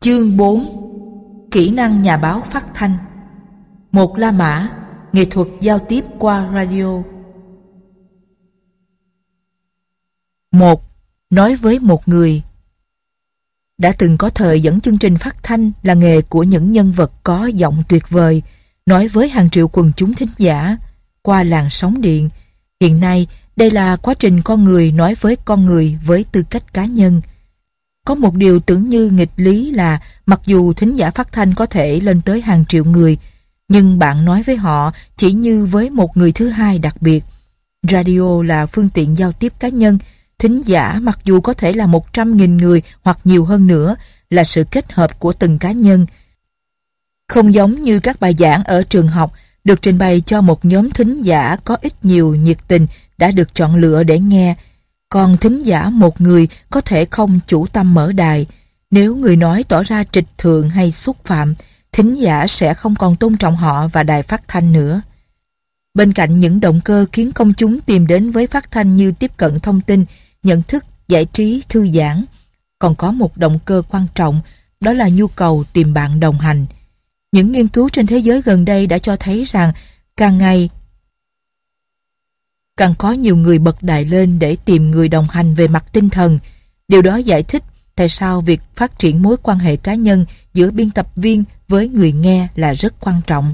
Chương 4. Kỹ năng nhà báo phát thanh. Một La Mã, nghệ thuật giao tiếp qua radio. 1. Nói với một người. Đã từng có thời dẫn chương trình phát thanh là nghề của những nhân vật có giọng tuyệt vời, nói với hàng triệu quần chúng thính giả qua làn sóng điện. Hiện nay, đây là quá trình con người nói với con người với tư cách cá nhân. Có một điều tưởng như nghịch lý là mặc dù thính giả phát thanh có thể lên tới hàng triệu người, nhưng bạn nói với họ chỉ như với một người thứ hai đặc biệt. Radio là phương tiện giao tiếp cá nhân. Thính giả mặc dù có thể là 100.000 người hoặc nhiều hơn nữa, là sự kết hợp của từng cá nhân. Không giống như các bài giảng ở trường học được trình bày cho một nhóm thính giả có ít nhiều nhiệt tình đã được chọn lựa để nghe. Còn thính giả một người có thể không chủ tâm mở đài. Nếu người nói tỏ ra trịch thượng hay xúc phạm, thính giả sẽ không còn tôn trọng họ và đài phát thanh nữa. Bên cạnh những động cơ khiến công chúng tìm đến với phát thanh như tiếp cận thông tin, nhận thức, giải trí, thư giãn, còn có một động cơ quan trọng, đó là nhu cầu tìm bạn đồng hành. Những nghiên cứu trên thế giới gần đây đã cho thấy rằng càng ngày càng có nhiều người bật đài lên để tìm người đồng hành về mặt tinh thần. Điều đó giải thích tại sao việc phát triển mối quan hệ cá nhân giữa biên tập viên với người nghe là rất quan trọng.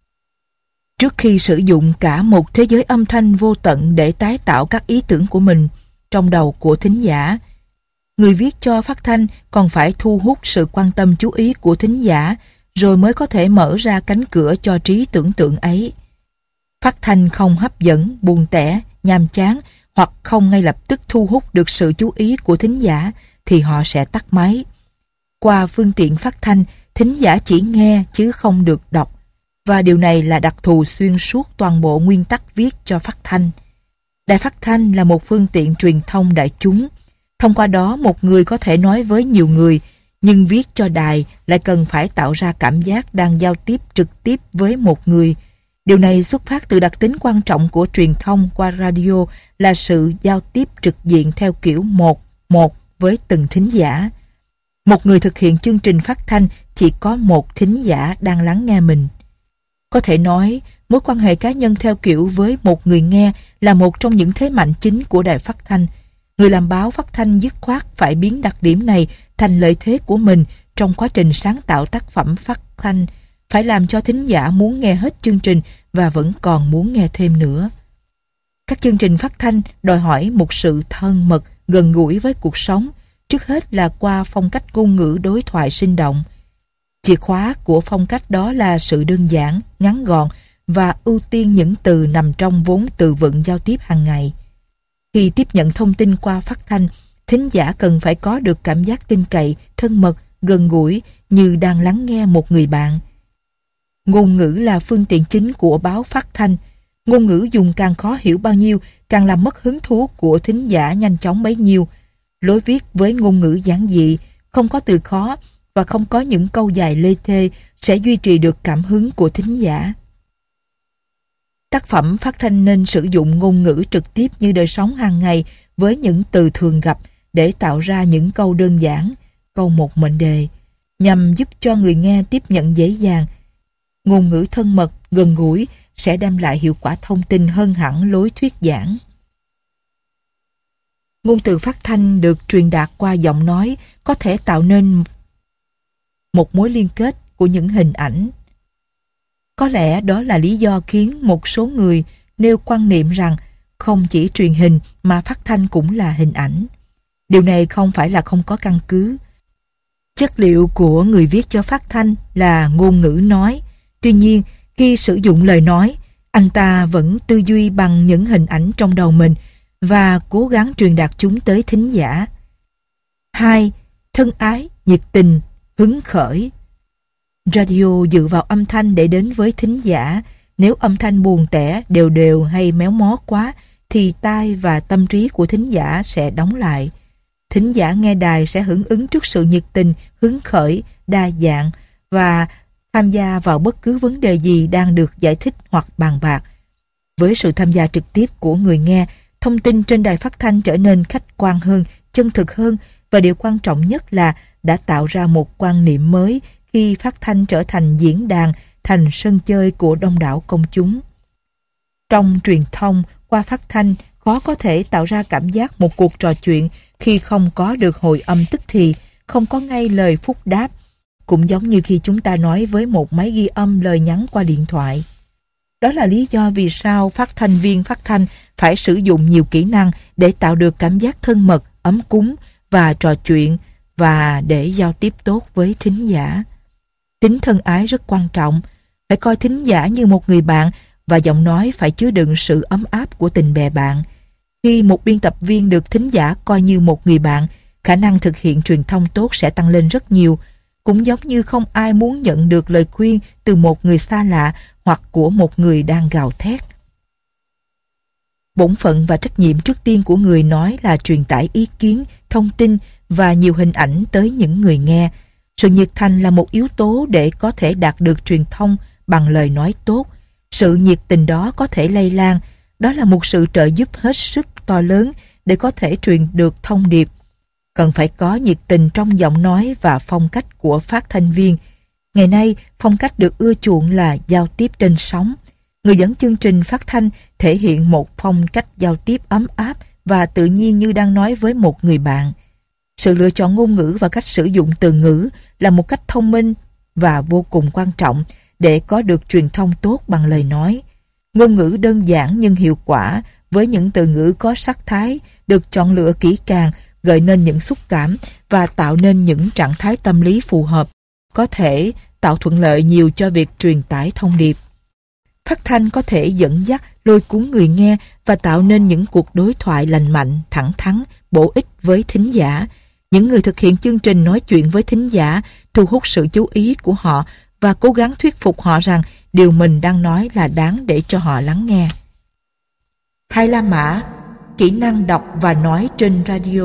Trước khi sử dụng cả một thế giới âm thanh vô tận để tái tạo các ý tưởng của mình trong đầu của thính giả, người viết cho phát thanh còn phải thu hút sự quan tâm chú ý của thính giả, rồi mới có thể mở ra cánh cửa cho trí tưởng tượng ấy. Phát thanh không hấp dẫn, buồn tẻ, nhàm chán hoặc không ngay lập tức thu hút được sự chú ý của thính giả thì họ sẽ tắt máy. Qua phương tiện phát thanh, thính giả chỉ nghe chứ không được đọc, và điều này là đặc thù xuyên suốt toàn bộ nguyên tắc viết cho phát thanh. Đài phát thanh là một phương tiện truyền thông đại chúng. Thông qua đó một người có thể nói với nhiều người, nhưng viết cho đài lại cần phải tạo ra cảm giác đang giao tiếp trực tiếp với một người. Điều này xuất phát từ đặc tính quan trọng của truyền thông qua radio là sự giao tiếp trực diện theo kiểu 1-1 với từng thính giả. Một người thực hiện chương trình phát thanh chỉ có một thính giả đang lắng nghe mình. Có thể nói, mối quan hệ cá nhân theo kiểu với một người nghe là một trong những thế mạnh chính của đài phát thanh. Người làm báo phát thanh dứt khoát phải biến đặc điểm này thành lợi thế của mình trong quá trình sáng tạo tác phẩm phát thanh, phải làm cho thính giả muốn nghe hết chương trình và vẫn còn muốn nghe thêm nữa. Các chương trình phát thanh đòi hỏi một sự thân mật, gần gũi với cuộc sống, trước hết là qua phong cách ngôn ngữ đối thoại sinh động. Chìa khóa của phong cách đó là sự đơn giản, ngắn gọn và ưu tiên những từ nằm trong vốn từ vựng giao tiếp hàng ngày. Khi tiếp nhận thông tin qua phát thanh, thính giả cần phải có được cảm giác tin cậy, thân mật, gần gũi như đang lắng nghe một người bạn. Ngôn ngữ là phương tiện chính của báo phát thanh. Ngôn ngữ dùng càng khó hiểu bao nhiêu, càng làm mất hứng thú của thính giả nhanh chóng bấy nhiêu. Lối viết với ngôn ngữ giản dị, không có từ khó và không có những câu dài lê thê sẽ duy trì được cảm hứng của thính giả. Tác phẩm phát thanh nên sử dụng ngôn ngữ trực tiếp như đời sống hàng ngày với những từ thường gặp để tạo ra những câu đơn giản, câu một mệnh đề, nhằm giúp cho người nghe tiếp nhận dễ dàng. Ngôn ngữ thân mật, gần gũi sẽ đem lại hiệu quả thông tin hơn hẳn lối thuyết giảng. Ngôn từ phát thanh được truyền đạt qua giọng nói có thể tạo nên một mối liên kết của những hình ảnh. Có lẽ đó là lý do khiến một số người nêu quan niệm rằng không chỉ truyền hình mà phát thanh cũng là hình ảnh. Điều này không phải là không có căn cứ. Chất liệu của người viết cho phát thanh là ngôn ngữ nói. Tuy nhiên, khi sử dụng lời nói, anh ta vẫn tư duy bằng những hình ảnh trong đầu mình và cố gắng truyền đạt chúng tới thính giả. 2. Thân ái, nhiệt tình, hứng khởi. Radio dựa vào âm thanh để đến với thính giả. Nếu âm thanh buồn tẻ, đều đều hay méo mó quá thì tai và tâm trí của thính giả sẽ đóng lại. Thính giả nghe đài sẽ hưởng ứng trước sự nhiệt tình, hứng khởi, đa dạng và tham gia vào bất cứ vấn đề gì đang được giải thích hoặc bàn bạc. Với sự tham gia trực tiếp của người nghe, thông tin trên đài phát thanh trở nên khách quan hơn, chân thực hơn và điều quan trọng nhất là đã tạo ra một quan niệm mới khi phát thanh trở thành diễn đàn, thành sân chơi của đông đảo công chúng. Trong truyền thông, qua phát thanh, khó có thể tạo ra cảm giác một cuộc trò chuyện khi không có được hồi âm tức thì, không có ngay lời phúc đáp, cũng giống như khi chúng ta nói với một máy ghi âm lời nhắn qua điện thoại. Đó là lý do vì sao phát thanh viên phát thanh phải sử dụng nhiều kỹ năng để tạo được cảm giác thân mật, ấm cúng và trò chuyện, và để giao tiếp tốt với thính giả. Tính thân ái rất quan trọng, phải coi thính giả như một người bạn, và giọng nói phải chứa đựng sự ấm áp của tình bè bạn. Khi một biên tập viên được thính giả coi như một người bạn, khả năng thực hiện truyền thông tốt sẽ tăng lên rất nhiều, cũng giống như không ai muốn nhận được lời khuyên từ một người xa lạ hoặc của một người đang gào thét. Bổn phận và trách nhiệm trước tiên của người nói là truyền tải ý kiến, thông tin và nhiều hình ảnh tới những người nghe. Sự nhiệt thành là một yếu tố để có thể đạt được truyền thông bằng lời nói tốt. Sự nhiệt tình đó có thể lây lan. Đó là một sự trợ giúp hết sức to lớn để có thể truyền được thông điệp. Cần phải có nhiệt tình trong giọng nói và phong cách của phát thanh viên. Ngày nay, phong cách được ưa chuộng là giao tiếp trên sóng. Người dẫn chương trình phát thanh thể hiện một phong cách giao tiếp ấm áp và tự nhiên như đang nói với một người bạn. Sự lựa chọn ngôn ngữ và cách sử dụng từ ngữ là một cách thông minh và vô cùng quan trọng để có được truyền thông tốt bằng lời nói. Ngôn ngữ đơn giản nhưng hiệu quả với những từ ngữ có sắc thái được chọn lựa kỹ càng, gợi nên những xúc cảm và tạo nên những trạng thái tâm lý phù hợp, có thể tạo thuận lợi nhiều cho việc truyền tải thông điệp. Phát thanh có thể dẫn dắt, lôi cuốn người nghe và tạo nên những cuộc đối thoại lành mạnh, thẳng thắn, bổ ích với thính giả. Những người thực hiện chương trình nói chuyện với thính giả, thu hút sự chú ý của họ và cố gắng thuyết phục họ rằng điều mình đang nói là đáng để cho họ lắng nghe. 2 La Mã, kỹ năng đọc và nói trên radio.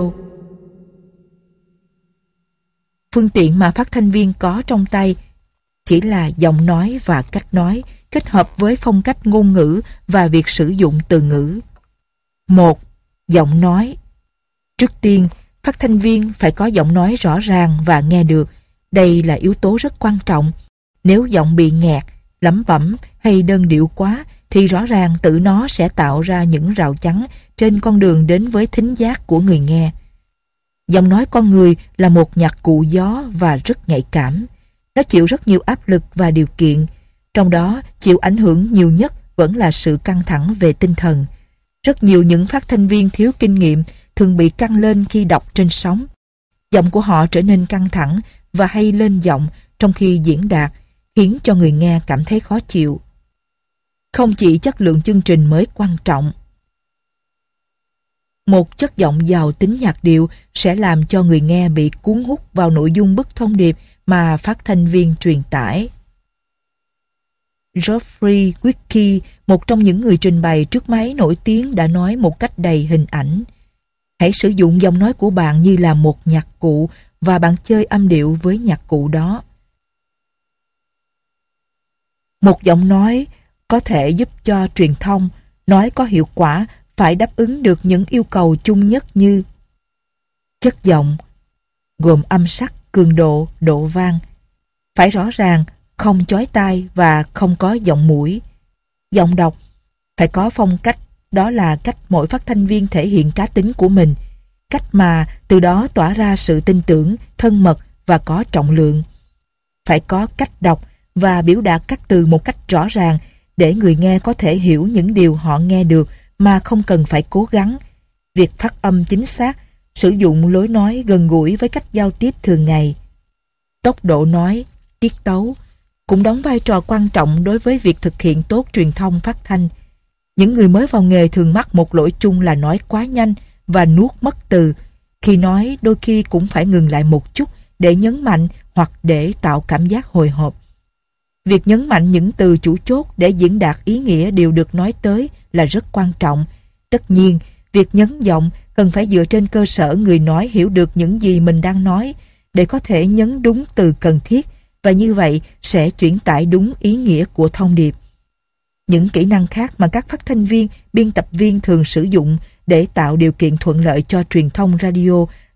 Phương tiện mà phát thanh viên có trong tay chỉ là giọng nói và cách nói, kết hợp với phong cách ngôn ngữ và việc sử dụng từ ngữ. 1. Giọng nói. Trước tiên, phát thanh viên phải có giọng nói rõ ràng và nghe được. Đây là yếu tố rất quan trọng. Nếu giọng bị nghẹt, lẩm bẩm hay đơn điệu quá thì rõ ràng tự nó sẽ tạo ra những rào chắn trên con đường đến với thính giác của người nghe. Giọng nói con người là một nhạc cụ gió và rất nhạy cảm. Nó chịu rất nhiều áp lực và điều kiện. Trong đó, chịu ảnh hưởng nhiều nhất vẫn là sự căng thẳng về tinh thần. Rất nhiều những phát thanh viên thiếu kinh nghiệm thường bị căng lên khi đọc trên sóng. Giọng của họ trở nên căng thẳng và hay lên giọng trong khi diễn đạt, khiến cho người nghe cảm thấy khó chịu. Không chỉ chất lượng chương trình mới quan trọng. Một chất giọng giàu tính nhạc điệu sẽ làm cho người nghe bị cuốn hút vào nội dung bức thông điệp mà phát thanh viên truyền tải. Geoffrey Wicke, một trong những người trình bày trước máy nổi tiếng, đã nói một cách đầy hình ảnh: hãy sử dụng giọng nói của bạn như là một nhạc cụ và bạn chơi âm điệu với nhạc cụ đó. Một giọng nói có thể giúp cho truyền thông nói có hiệu quả phải đáp ứng được những yêu cầu chung nhất như chất giọng, gồm âm sắc, cường độ, độ vang, phải rõ ràng, không chói tai và không có giọng mũi. Giọng đọc phải có phong cách, đó là cách mỗi phát thanh viên thể hiện cá tính của mình, cách mà từ đó tỏa ra sự tin tưởng, thân mật và có trọng lượng. Phải có cách đọc và biểu đạt các từ một cách rõ ràng để người nghe có thể hiểu những điều họ nghe được mà không cần phải cố gắng. Việc phát âm chính xác, sử dụng lối nói gần gũi với cách giao tiếp thường ngày. Tốc độ nói, tiết tấu cũng đóng vai trò quan trọng đối với việc thực hiện tốt truyền thông phát thanh. Những người mới vào nghề thường mắc một lỗi chung là nói quá nhanh và nuốt mất từ. Khi nói, đôi khi cũng phải ngừng lại một chút để nhấn mạnh hoặc để tạo cảm giác hồi hộp. Việc nhấn mạnh những từ chủ chốt để diễn đạt ý nghĩa điều được nói tới là rất quan trọng. Tất nhiên, việc nhấn giọng cần phải dựa trên cơ sở người nói hiểu được những gì mình đang nói để có thể nhấn đúng từ cần thiết, và như vậy sẽ chuyển tải đúng ý nghĩa của thông điệp. Những kỹ năng khác mà các phát thanh viên, biên tập viên thường sử dụng để tạo điều kiện thuận lợi cho truyền thông radio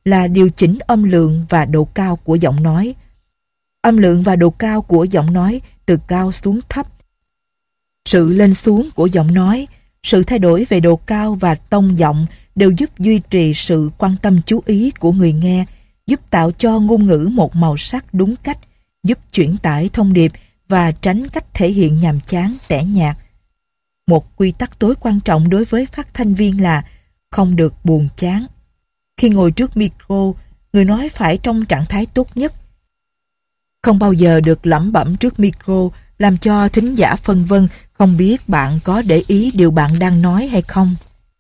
là điều chỉnh âm lượng và độ cao của giọng nói. Âm lượng và độ cao của giọng nói từ cao xuống thấp. Sự lên xuống của giọng nói, sự thay đổi về độ cao và tông giọng đều giúp duy trì sự quan tâm chú ý của người nghe, giúp tạo cho ngôn ngữ một màu sắc đúng cách, giúp chuyển tải thông điệp và tránh cách thể hiện nhàm chán, tẻ nhạt. Một quy tắc tối quan trọng đối với phát thanh viên là không được buồn chán. Khi ngồi trước micro, người nói phải trong trạng thái tốt nhất. Không bao giờ được lẩm bẩm trước micro làm cho thính giả phân vân, không biết bạn có để ý điều bạn đang nói hay không.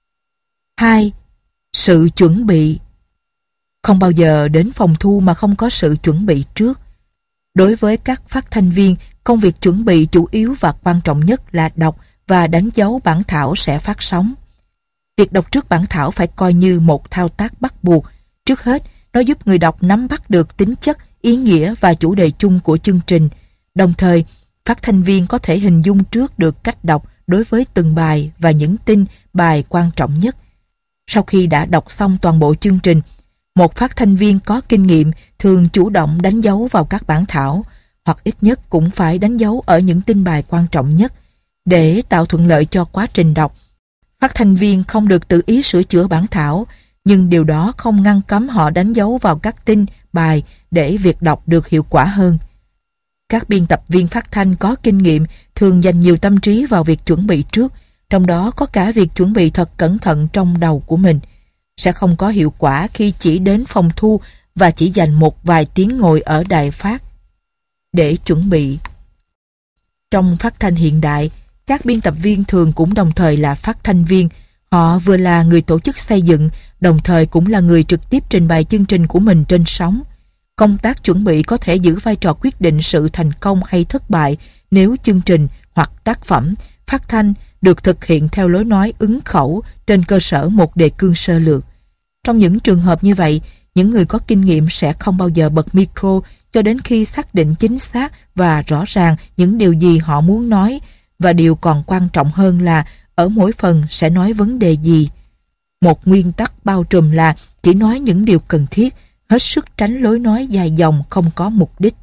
2. Sự chuẩn bị. Không bao giờ đến phòng thu mà không có sự chuẩn bị trước. Đối với các phát thanh viên, công việc chuẩn bị chủ yếu và quan trọng nhất là đọc và đánh dấu bản thảo sẽ phát sóng. Việc đọc trước bản thảo phải coi như một thao tác bắt buộc. Trước hết, nó giúp người đọc nắm bắt được tính chất, ý nghĩa và chủ đề chung của chương trình. Đồng thời, phát thanh viên có thể hình dung trước được cách đọc đối với từng bài và những tin bài quan trọng nhất. Sau khi đã đọc xong toàn bộ chương trình, một phát thanh viên có kinh nghiệm thường chủ động đánh dấu vào các bản thảo, hoặc ít nhất cũng phải đánh dấu ở những tin bài quan trọng nhất. Để tạo thuận lợi cho quá trình đọc, phát thanh viên không được tự ý sửa chữa bản thảo, nhưng điều đó không ngăn cấm họ đánh dấu vào các tin, bài để việc đọc được hiệu quả hơn. Các biên tập viên phát thanh có kinh nghiệm thường dành nhiều tâm trí vào việc chuẩn bị trước, trong đó có cả việc chuẩn bị thật cẩn thận trong đầu của mình. Sẽ không có hiệu quả khi chỉ đến phòng thu và chỉ dành một vài tiếng ngồi ở đài phát để chuẩn bị. Trong phát thanh hiện đại, các biên tập viên thường cũng đồng thời là phát thanh viên. Họ vừa là người tổ chức xây dựng, đồng thời cũng là người trực tiếp trình bày chương trình của mình trên sóng. Công tác chuẩn bị có thể giữ vai trò quyết định sự thành công hay thất bại nếu chương trình hoặc tác phẩm phát thanh được thực hiện theo lối nói ứng khẩu trên cơ sở một đề cương sơ lược. Trong những trường hợp như vậy, những người có kinh nghiệm sẽ không bao giờ bật micro cho đến khi xác định chính xác và rõ ràng những điều gì họ muốn nói, và điều còn quan trọng hơn là ở mỗi phần sẽ nói vấn đề gì. Một nguyên tắc bao trùm là chỉ nói những điều cần thiết, hết sức tránh lối nói dài dòng không có mục đích.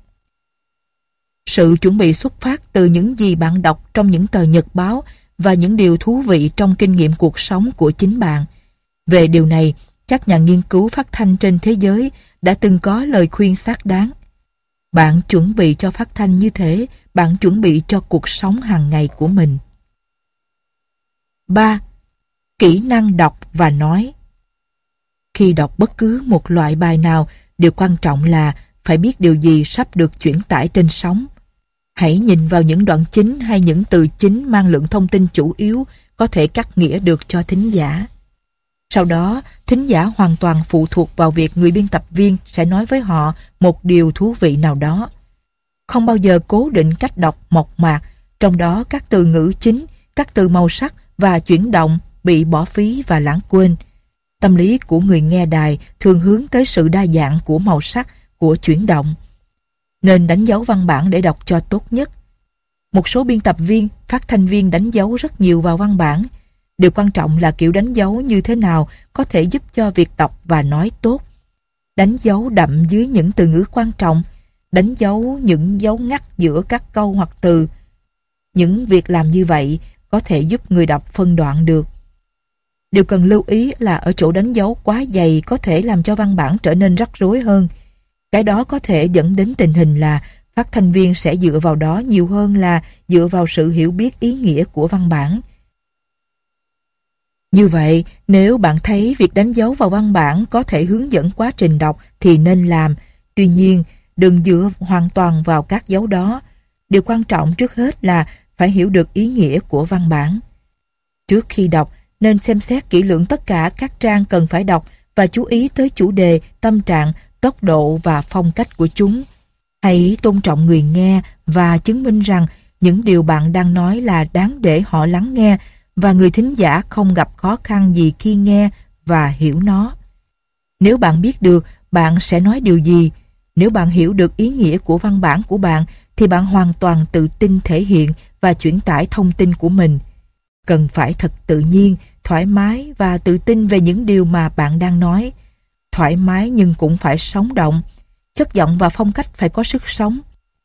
Sự chuẩn bị xuất phát từ những gì bạn đọc trong những tờ nhật báo và những điều thú vị trong kinh nghiệm cuộc sống của chính bạn. Về điều này, các nhà nghiên cứu phát thanh trên thế giới đã từng có lời khuyên xác đáng. Bạn chuẩn bị cho phát thanh như thế, bạn chuẩn bị cho cuộc sống hàng ngày của mình. 3. Kỹ năng đọc và nói. Khi đọc bất cứ một loại bài nào, điều quan trọng là phải biết điều gì sắp được chuyển tải trên sóng. Hãy nhìn vào những đoạn chính hay những từ chính mang lượng thông tin chủ yếu có thể cắt nghĩa được cho thính giả. Sau đó, thính giả hoàn toàn phụ thuộc vào việc người biên tập viên sẽ nói với họ một điều thú vị nào đó. Không bao giờ cố định cách đọc mộc mạc, trong đó các từ ngữ chính, các từ màu sắc và chuyển động bị bỏ phí và lãng quên. Tâm lý của người nghe đài thường hướng tới sự đa dạng của màu sắc, của chuyển động. Nên đánh dấu văn bản để đọc cho tốt nhất. Một số biên tập viên, phát thanh viên đánh dấu rất nhiều vào văn bản. Điều quan trọng là kiểu đánh dấu như thế nào có thể giúp cho việc đọc và nói tốt. Đánh dấu đậm dưới những từ ngữ quan trọng, đánh dấu những dấu ngắt giữa các câu hoặc từ. Những việc làm như vậy có thể giúp người đọc phân đoạn được. Điều cần lưu ý là ở chỗ đánh dấu quá dày có thể làm cho văn bản trở nên rắc rối hơn. Cái đó có thể dẫn đến tình hình là phát thanh viên sẽ dựa vào đó nhiều hơn là dựa vào sự hiểu biết ý nghĩa của văn bản. Như vậy, nếu bạn thấy việc đánh dấu vào văn bản có thể hướng dẫn quá trình đọc thì nên làm. Tuy nhiên, đừng dựa hoàn toàn vào các dấu đó. Điều quan trọng trước hết là phải hiểu được ý nghĩa của văn bản. Trước khi đọc, nên xem xét kỹ lưỡng tất cả các trang cần phải đọc và chú ý tới chủ đề, tâm trạng, tốc độ và phong cách của chúng. Hãy tôn trọng người nghe và chứng minh rằng những điều bạn đang nói là đáng để họ lắng nghe và người thính giả không gặp khó khăn gì khi nghe và hiểu nó. Nếu bạn biết được bạn sẽ nói điều gì, nếu bạn hiểu được ý nghĩa của văn bản của bạn thì bạn hoàn toàn tự tin thể hiện và chuyển tải thông tin của mình. Cần phải thật tự nhiên, thoải mái và tự tin về những điều mà bạn đang nói. thoải mái nhưng cũng phải sống động. Chất giọng và phong cách phải có sức sống.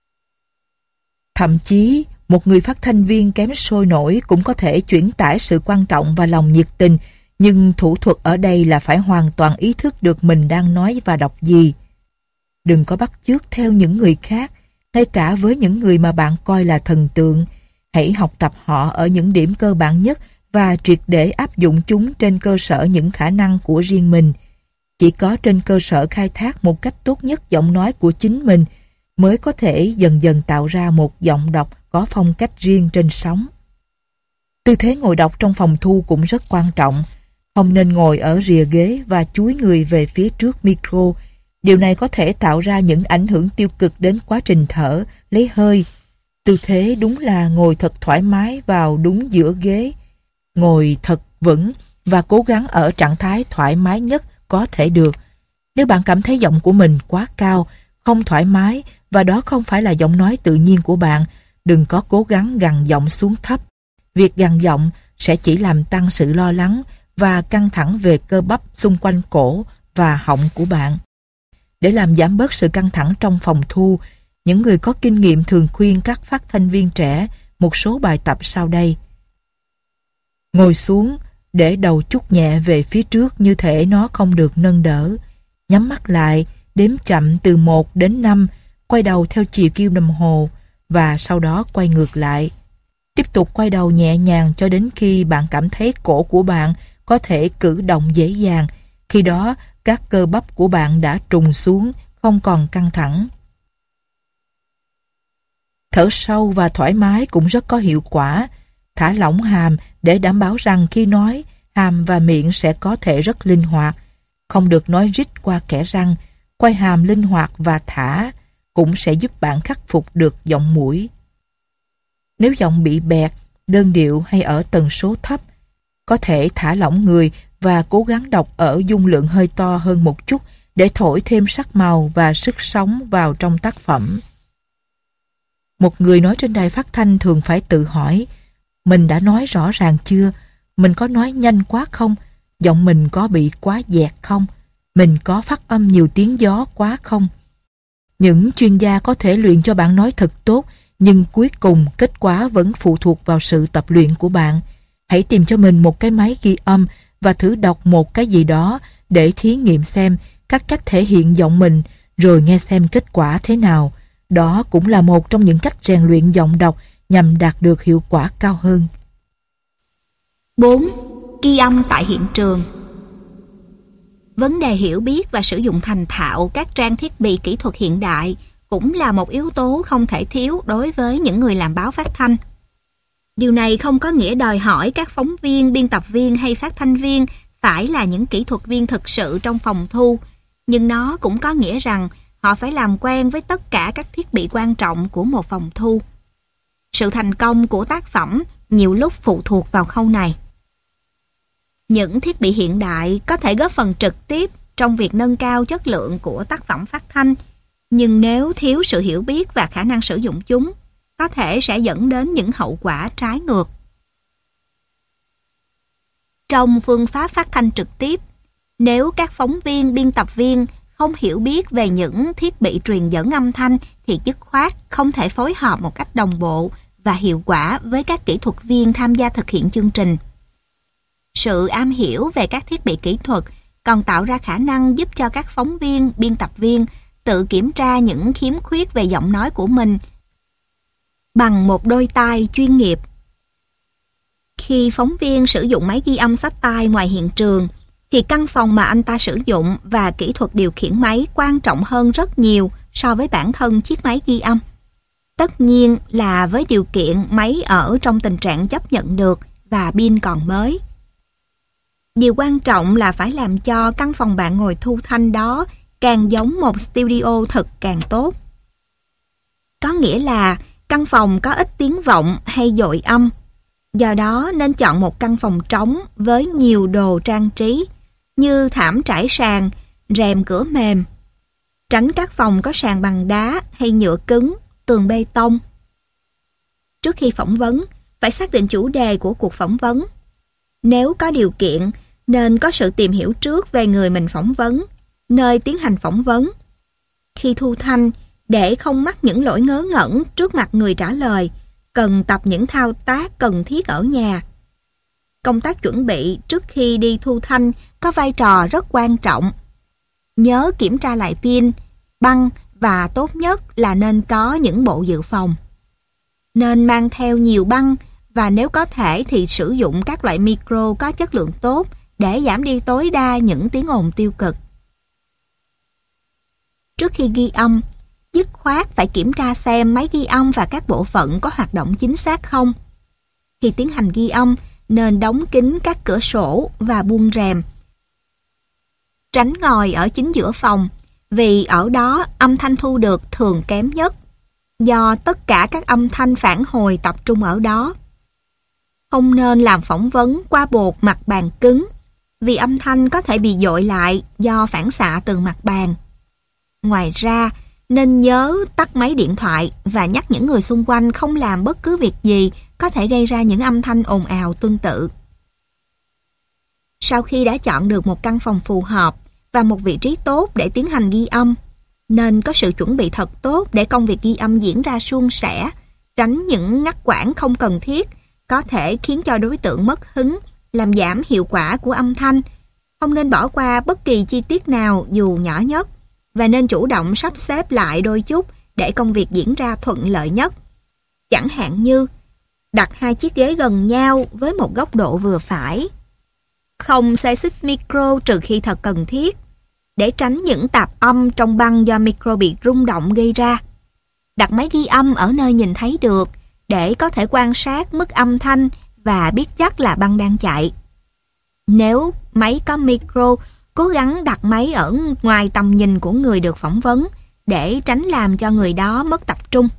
Thậm chí, một người phát thanh viên kém sôi nổi cũng có thể chuyển tải sự quan trọng và lòng nhiệt tình, nhưng thủ thuật ở đây là phải hoàn toàn ý thức được mình đang nói và đọc gì. Đừng có bắt chước theo những người khác, ngay cả với những người mà bạn coi là thần tượng. Hãy học tập họ ở những điểm cơ bản nhất và triệt để áp dụng chúng trên cơ sở những khả năng của riêng mình. Chỉ có trên cơ sở khai thác một cách tốt nhất giọng nói của chính mình mới có thể dần dần tạo ra một giọng đọc có phong cách riêng trên sóng. Tư thế ngồi đọc trong phòng thu cũng rất quan trọng. Không nên ngồi ở rìa ghế và chúi người về phía trước micro. Điều này có thể tạo ra những ảnh hưởng tiêu cực đến quá trình thở, lấy hơi. Tư thế đúng là ngồi thật thoải mái vào đúng giữa ghế. Ngồi thật vững và cố gắng ở trạng thái thoải mái nhất có thể được. Nếu bạn cảm thấy giọng của mình quá cao, không thoải mái và đó không phải là giọng nói tự nhiên của bạn, đừng có cố gắng gằn giọng xuống thấp. Việc gằn giọng sẽ chỉ làm tăng sự lo lắng và căng thẳng về cơ bắp xung quanh cổ và họng của bạn. Để làm giảm bớt sự căng thẳng trong phòng thu, những người có kinh nghiệm thường khuyên các phát thanh viên trẻ một số bài tập sau đây. Ngồi xuống, để đầu chút nhẹ về phía trước như thể nó không được nâng đỡ. Nhắm mắt lại, đếm chậm từ 1 đến 5, quay đầu theo chiều kim đồng hồ và sau đó quay ngược lại. Tiếp tục quay đầu nhẹ nhàng cho đến khi bạn cảm thấy cổ của bạn có thể cử động dễ dàng. Khi đó, các cơ bắp của bạn đã trùng xuống, không còn căng thẳng. Thở sâu và thoải mái cũng rất có hiệu quả. Thả lỏng hàm để đảm bảo rằng khi nói, hàm và miệng sẽ có thể rất linh hoạt. Không được nói rít qua kẽ răng. Quay hàm linh hoạt và thả cũng sẽ giúp bạn khắc phục được giọng mũi. Nếu giọng bị bẹt, đơn điệu hay ở tần số thấp, có thể thả lỏng người và cố gắng đọc ở dung lượng hơi to hơn một chút để thổi thêm sắc màu và sức sống vào trong tác phẩm. Một người nói trên đài phát thanh thường phải tự hỏi, mình đã nói rõ ràng chưa? Mình có nói nhanh quá không? Giọng mình có bị quá dẹt không? Mình có phát âm nhiều tiếng gió quá không? Những chuyên gia có thể luyện cho bạn nói thật tốt, nhưng cuối cùng kết quả vẫn phụ thuộc vào sự tập luyện của bạn. Hãy tìm cho mình một cái máy ghi âm và thử đọc một cái gì đó để thí nghiệm xem các cách thể hiện giọng mình, rồi nghe xem kết quả thế nào. Đó cũng là một trong những cách rèn luyện giọng đọc nhằm đạt được hiệu quả cao hơn. 4. Ghi âm tại hiện trường. Vấn đề hiểu biết và sử dụng thành thạo các trang thiết bị kỹ thuật hiện đại cũng là một yếu tố không thể thiếu đối với những người làm báo phát thanh. Điều này không có nghĩa đòi hỏi các phóng viên, biên tập viên hay phát thanh viên phải là những kỹ thuật viên thực sự trong phòng thu, nhưng nó cũng có nghĩa rằng họ phải làm quen với tất cả các thiết bị quan trọng của một phòng thu. Sự thành công của tác phẩm nhiều lúc phụ thuộc vào khâu này. Những thiết bị hiện đại có thể góp phần trực tiếp trong việc nâng cao chất lượng của tác phẩm phát thanh, nhưng nếu thiếu sự hiểu biết và khả năng sử dụng chúng, có thể sẽ dẫn đến những hậu quả trái ngược. Trong phương pháp phát thanh trực tiếp, nếu các phóng viên, biên tập viên không hiểu biết về những thiết bị truyền dẫn âm thanh thì dứt khoát không thể phối hợp một cách đồng bộ và hiệu quả với các kỹ thuật viên tham gia thực hiện chương trình. Sự am hiểu về các thiết bị kỹ thuật còn tạo ra khả năng giúp cho các phóng viên, biên tập viên tự kiểm tra những khiếm khuyết về giọng nói của mình bằng một đôi tai chuyên nghiệp. Khi phóng viên sử dụng máy ghi âm xách tay ngoài hiện trường, thì căn phòng mà anh ta sử dụng và kỹ thuật điều khiển máy quan trọng hơn rất nhiều so với bản thân chiếc máy ghi âm. Tất nhiên là với điều kiện máy ở trong tình trạng chấp nhận được và pin còn mới. Điều quan trọng là phải làm cho căn phòng bạn ngồi thu thanh đó càng giống một studio thật càng tốt. Có nghĩa là căn phòng có ít tiếng vọng hay dội âm. Do đó nên chọn một căn phòng trống với nhiều đồ trang trí như thảm trải sàn, rèm cửa mềm. Tránh các phòng có sàn bằng đá hay nhựa cứng, tường bê tông. Trước khi phỏng vấn, phải xác định chủ đề của cuộc phỏng vấn. Nếu có điều kiện, nên có sự tìm hiểu trước về người mình phỏng vấn. nơi tiến hành phỏng vấn. Khi thu thanh, để không mắc những lỗi ngớ ngẩn trước mặt người trả lời, cần tập những thao tác cần thiết ở nhà. Công tác chuẩn bị trước khi đi thu thanh có vai trò rất quan trọng. Nhớ kiểm tra lại pin, băng và tốt nhất là nên có những bộ dự phòng. Nên mang theo nhiều băng và nếu có thể thì sử dụng các loại micro có chất lượng tốt để giảm đi tối đa những tiếng ồn tiêu cực. Trước khi ghi âm, dứt khoát phải kiểm tra xem máy ghi âm và các bộ phận có hoạt động chính xác không. Khi tiến hành ghi âm, nên đóng kín các cửa sổ và buông rèm. Tránh ngồi ở chính giữa phòng, vì ở đó âm thanh thu được thường kém nhất, do tất cả các âm thanh phản hồi tập trung ở đó. Không nên làm phỏng vấn qua bột mặt bàn cứng, vì âm thanh có thể bị dội lại do phản xạ từ mặt bàn. Ngoài ra, nên nhớ tắt máy điện thoại và nhắc những người xung quanh không làm bất cứ việc gì có thể gây ra những âm thanh ồn ào tương tự. Sau khi đã chọn được một căn phòng phù hợp và một vị trí tốt để tiến hành ghi âm, nên có sự chuẩn bị thật tốt để công việc ghi âm diễn ra suôn sẻ, tránh những ngắt quãng không cần thiết, có thể khiến cho đối tượng mất hứng, làm giảm hiệu quả của âm thanh. Không nên bỏ qua bất kỳ chi tiết nào dù nhỏ nhất, và nên chủ động sắp xếp lại đôi chút để công việc diễn ra thuận lợi nhất. Chẳng hạn như đặt 2 chiếc ghế gần nhau với một góc độ vừa phải. Không xê xích micro trừ khi thật cần thiết, để tránh những tạp âm trong băng do micro bị rung động gây ra. Đặt máy ghi âm ở nơi nhìn thấy được để có thể quan sát mức âm thanh và biết chắc là băng đang chạy. Nếu máy có micro, cố gắng đặt máy ở ngoài tầm nhìn của người được phỏng vấn để tránh làm cho người đó mất tập trung.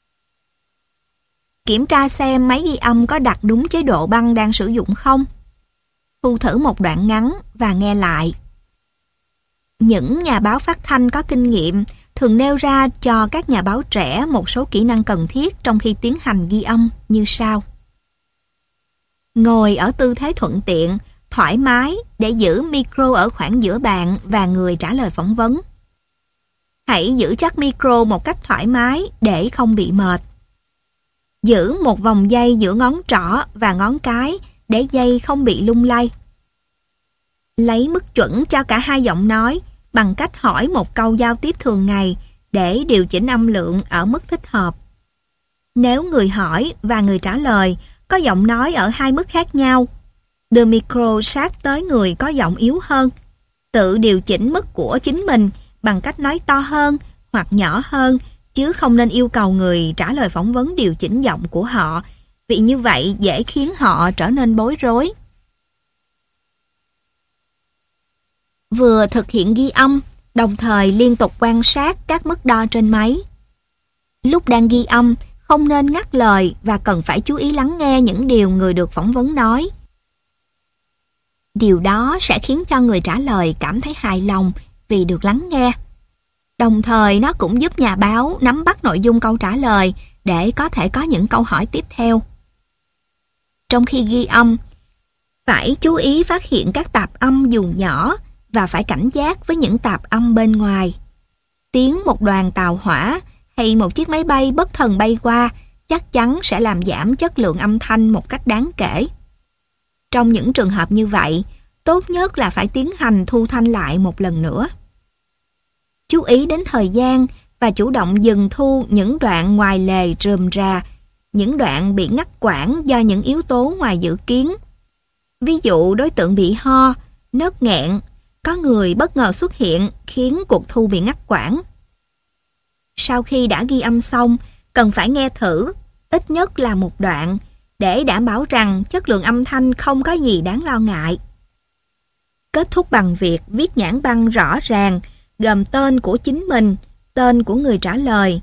Kiểm tra xem máy ghi âm có đặt đúng chế độ băng đang sử dụng không. Thu thử một đoạn ngắn và nghe lại. Những nhà báo phát thanh có kinh nghiệm thường nêu ra cho các nhà báo trẻ một số kỹ năng cần thiết trong khi tiến hành ghi âm như sau. Ngồi ở tư thế thuận tiện, thoải mái để giữ micro ở khoảng giữa bạn và người trả lời phỏng vấn. Hãy giữ chắc micro một cách thoải mái để không bị mệt. Giữ một vòng dây giữa ngón trỏ và ngón cái để dây không bị lung lay. Lấy mức chuẩn cho cả hai giọng nói bằng cách hỏi một câu giao tiếp thường ngày để điều chỉnh âm lượng ở mức thích hợp. Nếu người hỏi và người trả lời có giọng nói ở hai mức khác nhau, đưa micro sát tới người có giọng yếu hơn. Tự điều chỉnh mức của chính mình bằng cách nói to hơn hoặc nhỏ hơn, chứ không nên yêu cầu người trả lời phỏng vấn điều chỉnh giọng của họ, vì như vậy dễ khiến họ trở nên bối rối. Vừa thực hiện ghi âm, đồng thời liên tục quan sát các mức đo trên máy. Lúc đang ghi âm, không nên ngắt lời và cần phải chú ý lắng nghe những điều người được phỏng vấn nói. Điều đó sẽ khiến cho người trả lời cảm thấy hài lòng vì được lắng nghe. Đồng thời nó cũng giúp nhà báo nắm bắt nội dung câu trả lời để có thể có những câu hỏi tiếp theo. Trong khi ghi âm, phải chú ý phát hiện các tạp âm dù nhỏ và phải cảnh giác với những tạp âm bên ngoài. Tiếng một đoàn tàu hỏa hay một chiếc máy bay bất thần bay qua chắc chắn sẽ làm giảm chất lượng âm thanh một cách đáng kể. Trong những trường hợp như vậy, tốt nhất là phải tiến hành thu thanh lại một lần nữa. Chú ý đến thời gian và chủ động dừng thu những đoạn ngoài lề rườm rà, những đoạn bị ngắt quãng do những yếu tố ngoài dự kiến. Ví dụ đối tượng bị ho, nớp nghẹn, có người bất ngờ xuất hiện khiến cuộc thu bị ngắt quãng. Sau khi đã ghi âm xong, cần phải nghe thử, ít nhất là một đoạn, để đảm bảo rằng chất lượng âm thanh không có gì đáng lo ngại. Kết thúc bằng việc viết nhãn băng rõ ràng, gồm tên của chính mình, tên của người trả lời,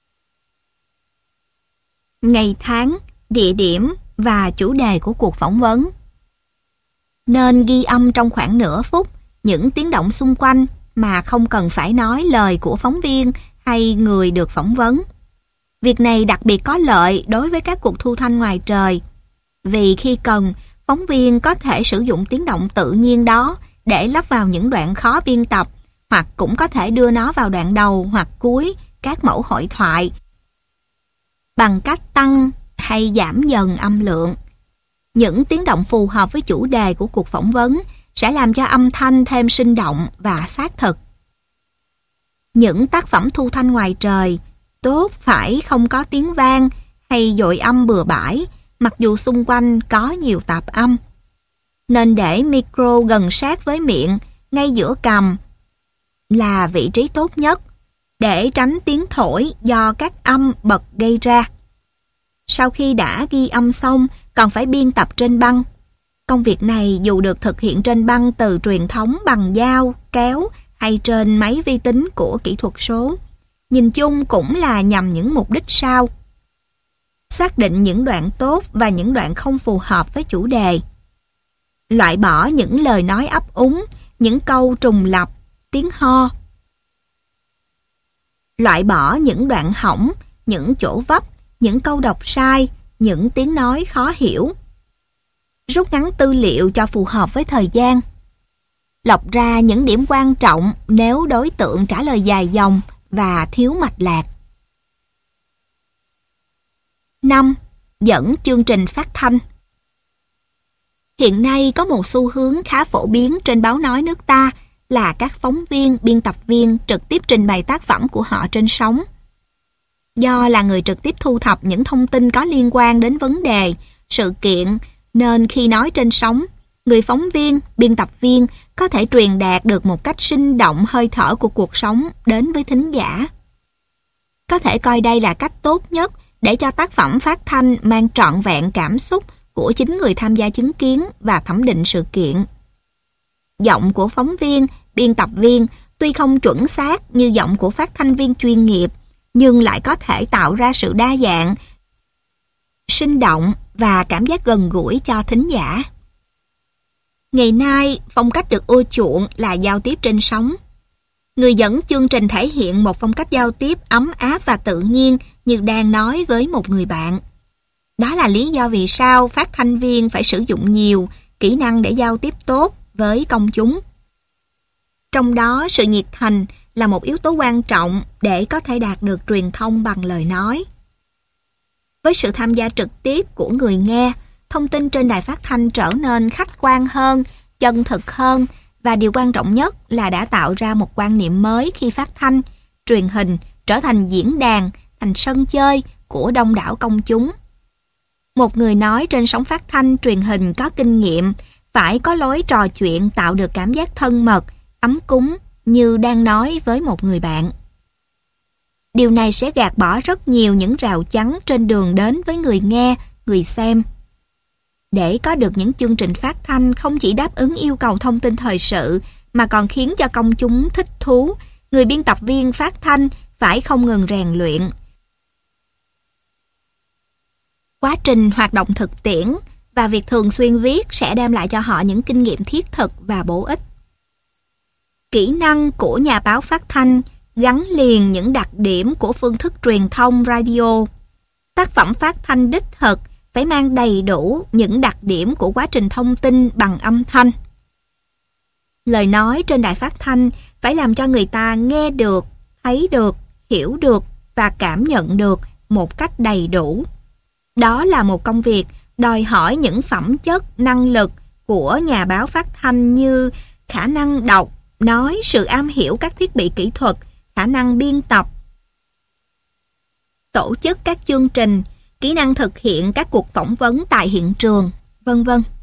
ngày tháng, địa điểm và chủ đề của cuộc phỏng vấn. Nên ghi âm trong khoảng nửa phút những tiếng động xung quanh mà không cần phải nói lời của phóng viên hay người được phỏng vấn. Việc này đặc biệt có lợi đối với các cuộc thu thanh ngoài trời, vì khi cần, phóng viên có thể sử dụng tiếng động tự nhiên đó để lắp vào những đoạn khó biên tập hoặc cũng có thể đưa nó vào đoạn đầu hoặc cuối các mẫu hội thoại bằng cách tăng hay giảm dần âm lượng. Những tiếng động phù hợp với chủ đề của cuộc phỏng vấn sẽ làm cho âm thanh thêm sinh động và xác thực. Những tác phẩm thu thanh ngoài trời tốt phải không có tiếng vang hay dội âm bừa bãi, mặc dù xung quanh có nhiều tạp âm. Nên để micro gần sát với miệng, ngay giữa cằm là vị trí tốt nhất để tránh tiếng thổi do các âm bật gây ra. Sau khi đã ghi âm xong, còn phải biên tập trên băng. Công việc này dù được thực hiện trên băng từ truyền thống bằng dao, kéo hay trên máy vi tính của kỹ thuật số, nhìn chung cũng là nhằm những mục đích sau: xác định những đoạn tốt và những đoạn không phù hợp với chủ đề, loại bỏ những lời nói ấp úng, những câu trùng lặp, tiếng ho, loại bỏ những đoạn hỏng, những chỗ vấp, những câu đọc sai, những tiếng nói khó hiểu, rút ngắn tư liệu cho phù hợp với thời gian, lọc ra những điểm quan trọng nếu đối tượng trả lời dài dòng và thiếu mạch lạc. 5. Dẫn chương trình phát thanh. Hiện nay có một xu hướng khá phổ biến trên báo nói nước ta là các phóng viên, biên tập viên trực tiếp trình bày tác phẩm của họ trên sóng. Do là người trực tiếp thu thập những thông tin có liên quan đến vấn đề, sự kiện, nên khi nói trên sóng, người phóng viên, biên tập viên có thể truyền đạt được một cách sinh động hơi thở của cuộc sống đến với thính giả. Có thể coi đây là cách tốt nhất để cho tác phẩm phát thanh mang trọn vẹn cảm xúc của chính người tham gia chứng kiến và thẩm định sự kiện. Giọng của phóng viên, biên tập viên tuy không chuẩn xác như giọng của phát thanh viên chuyên nghiệp, nhưng lại có thể tạo ra sự đa dạng, sinh động và cảm giác gần gũi cho thính giả. Ngày nay, phong cách được ưa chuộng là giao tiếp trên sóng. Người dẫn chương trình thể hiện một phong cách giao tiếp ấm áp và tự nhiên như đang nói với một người bạn. Đó là lý do vì sao phát thanh viên phải sử dụng nhiều kỹ năng để giao tiếp tốt với công chúng. Trong đó, sự nhiệt thành là một yếu tố quan trọng để có thể đạt được truyền thông bằng lời nói. Với sự tham gia trực tiếp của người nghe, thông tin trên đài phát thanh trở nên khách quan hơn, chân thực hơn, và điều quan trọng nhất là đã tạo ra một quan niệm mới khi phát thanh, truyền hình trở thành diễn đàn, thành sân chơi của đông đảo công chúng. Một người nói trên sóng phát thanh, truyền hình có kinh nghiệm phải có lối trò chuyện tạo được cảm giác thân mật, ấm cúng như đang nói với một người bạn. Điều này sẽ gạt bỏ rất nhiều những rào chắn trên đường đến với người nghe, người xem. Để có được những chương trình phát thanh không chỉ đáp ứng yêu cầu thông tin thời sự mà còn khiến cho công chúng thích thú, người biên tập viên phát thanh phải không ngừng rèn luyện. Quá trình hoạt động thực tiễn và việc thường xuyên viết sẽ đem lại cho họ những kinh nghiệm thiết thực và bổ ích. Kỹ năng của nhà báo phát thanh gắn liền những đặc điểm của phương thức truyền thông radio. Tác phẩm phát thanh đích thực phải mang đầy đủ những đặc điểm của quá trình thông tin bằng âm thanh. Lời nói trên đài phát thanh phải làm cho người ta nghe được, thấy được, hiểu được và cảm nhận được một cách đầy đủ. Đó là một công việc đòi hỏi những phẩm chất, năng lực của nhà báo phát thanh như khả năng đọc, nói, sự am hiểu các thiết bị kỹ thuật, khả năng biên tập, tổ chức các chương trình, kỹ năng thực hiện các cuộc phỏng vấn tại hiện trường, vân vân.